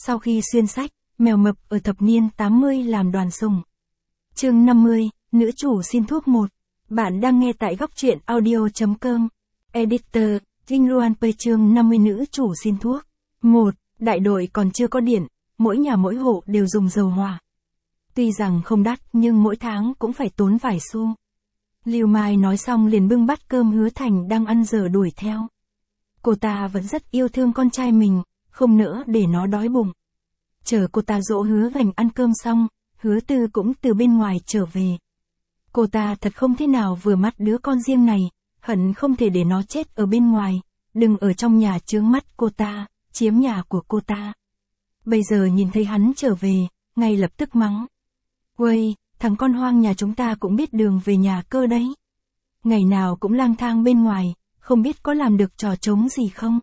Sau khi xuyên sách, mèo mập ở thập niên 80 làm đoàn sùng. Chương 50, nữ chủ xin thuốc 1. Bạn đang nghe tại góc truyện audio.com. Editor, Vinh Luan Pê. Chương 50, nữ chủ xin thuốc 1. Đại đội còn chưa có điện, mỗi nhà mỗi hộ đều dùng dầu hỏa. Tuy rằng không đắt nhưng mỗi tháng cũng phải tốn vài xu. Lưu Mai nói xong liền bưng bát cơm Hứa Thành đang ăn dở đuổi theo. Cô ta vẫn rất yêu thương con trai mình, không nỡ để nó đói bụng. Chờ cô ta dỗ Hứa Vành ăn cơm xong, Hứa Tư cũng từ bên ngoài trở về. Cô ta thật không thế nào vừa mắt đứa con riêng này, hận không thể để nó chết ở bên ngoài, đừng ở trong nhà chướng mắt cô ta, chiếm nhà của cô ta. Bây giờ nhìn thấy hắn trở về, ngay lập tức mắng. Uầy, thằng con hoang nhà chúng ta cũng biết đường về nhà cơ đấy. Ngày nào cũng lang thang bên ngoài, không biết có làm được trò trống gì không?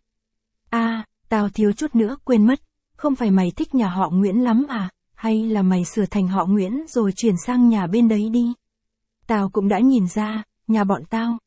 Tao thiếu chút nữa quên mất, không phải mày thích nhà họ Nguyễn lắm à, hay là mày sửa thành họ Nguyễn rồi chuyển sang nhà bên đấy đi? Tao cũng đã nhìn ra, nhà bọn tao,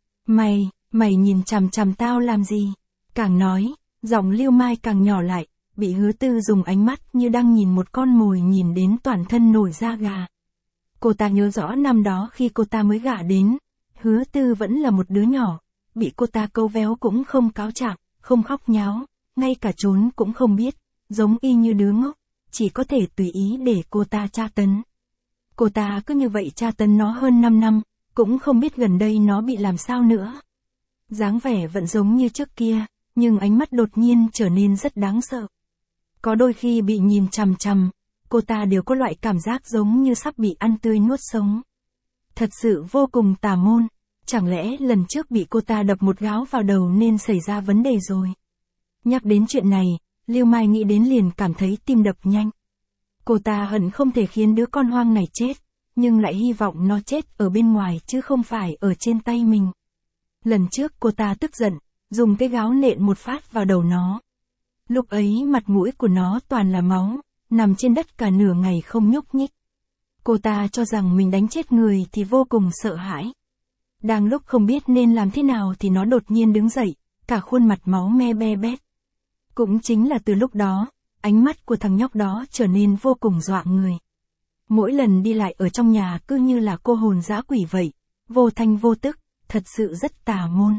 mày nhìn chằm chằm tao làm gì? Càng nói, giọng Lưu Mai càng nhỏ lại, bị Hứa Tư dùng ánh mắt như đang nhìn một con mồi nhìn đến toàn thân nổi da gà. Cô ta nhớ rõ năm đó khi cô ta mới gả đến, Hứa Tư vẫn là một đứa nhỏ, bị cô ta câu véo cũng không cáo trạng, không khóc nháo, ngay cả trốn cũng không biết, giống y như đứa ngốc, chỉ có thể tùy ý để cô ta tra tấn. Cô ta cứ như vậy tra tấn nó hơn 5 năm, cũng không biết gần đây nó bị làm sao nữa. Dáng vẻ vẫn giống như trước kia, nhưng ánh mắt đột nhiên trở nên rất đáng sợ. Có đôi khi bị nhìn chằm chằm, cô ta đều có loại cảm giác giống như sắp bị ăn tươi nuốt sống. Thật sự vô cùng tà môn, chẳng lẽ lần trước bị cô ta đập một gáo vào đầu nên xảy ra vấn đề rồi. Nhắc đến chuyện này, Lưu Mai nghĩ đến liền cảm thấy tim đập nhanh. Cô ta hận không thể khiến đứa con hoang này chết, nhưng lại hy vọng nó chết ở bên ngoài chứ không phải ở trên tay mình. Lần trước cô ta tức giận, dùng cái gáo nện một phát vào đầu nó. Lúc ấy mặt mũi của nó toàn là máu, nằm trên đất cả nửa ngày không nhúc nhích. Cô ta cho rằng mình đánh chết người thì vô cùng sợ hãi. Đang lúc không biết nên làm thế nào thì nó đột nhiên đứng dậy, cả khuôn mặt máu me be bét. Cũng chính là từ lúc đó, ánh mắt của thằng nhóc đó trở nên vô cùng dọa người. Mỗi lần đi lại ở trong nhà cứ như là cô hồn dã quỷ vậy, vô thanh vô tức, thật sự rất tà môn.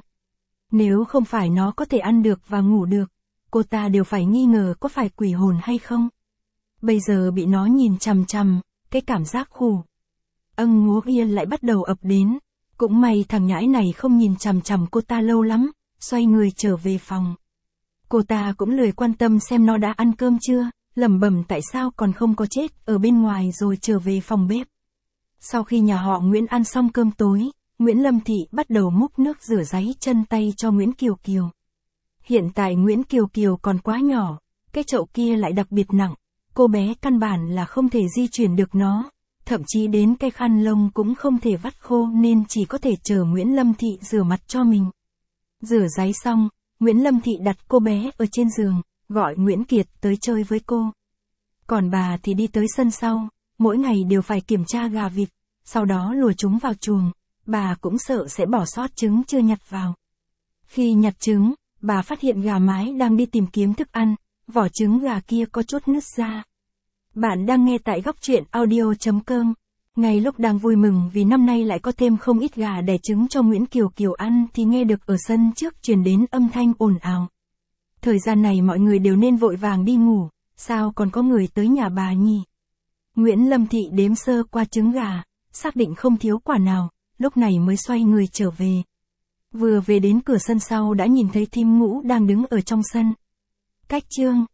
Nếu không phải nó có thể ăn được và ngủ được, cô ta đều phải nghi ngờ có phải quỷ hồn hay không. Bây giờ bị nó nhìn chằm chằm, cái cảm giác khủ ngố yên lại bắt đầu ập đến. Cũng may thằng nhãi này không nhìn chằm chằm cô ta lâu lắm, xoay người trở về phòng. Cô ta cũng lười quan tâm xem nó đã ăn cơm chưa, lẩm bẩm tại sao còn không có chết ở bên ngoài rồi trở về phòng bếp. Sau khi nhà họ Nguyễn ăn xong cơm tối, Nguyễn Lâm Thị bắt đầu múc nước rửa ráy chân tay cho Nguyễn Kiều Kiều. Hiện tại Nguyễn Kiều Kiều còn quá nhỏ, cái chậu kia lại đặc biệt nặng, cô bé căn bản là không thể di chuyển được nó, thậm chí đến cái khăn lông cũng không thể vắt khô nên chỉ có thể chờ Nguyễn Lâm Thị rửa mặt cho mình. Rửa ráy xong, Nguyễn Lâm Thị đặt cô bé ở trên giường, gọi Nguyễn Kiệt tới chơi với cô. Còn bà thì đi tới sân sau, mỗi ngày đều phải kiểm tra gà vịt, sau đó lùa chúng vào chuồng, bà cũng sợ sẽ bỏ sót trứng chưa nhặt vào. Khi nhặt trứng, bà phát hiện gà mái đang đi tìm kiếm thức ăn, vỏ trứng gà kia có chút nứt ra. Bạn đang nghe tại góc truyện audio.com. Ngay lúc đang vui mừng vì năm nay lại có thêm không ít gà đẻ trứng cho Nguyễn Kiều Kiều ăn thì nghe được ở sân trước truyền đến âm thanh ồn ào. Thời gian này mọi người đều nên vội vàng đi ngủ, sao còn có người tới nhà bà nhỉ? Nguyễn Lâm Thị đếm sơ qua trứng gà, xác định không thiếu quả nào, lúc này mới xoay người trở về. Vừa về đến cửa sân sau đã nhìn thấy Thím Ngũ đang đứng ở trong sân. Cách chương